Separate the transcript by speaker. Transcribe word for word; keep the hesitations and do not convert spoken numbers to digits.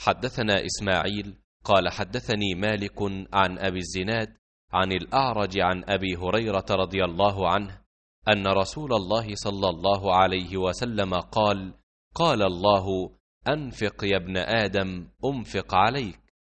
Speaker 1: حدثنا إسماعيل قال حدثني مالك عن أبي الزناد عن الأعرج عن أبي هريرة رضي الله عنه أن رسول الله صلى الله عليه وسلم قال: قال الله: أنفق يا ابن آدم أنفق عليك.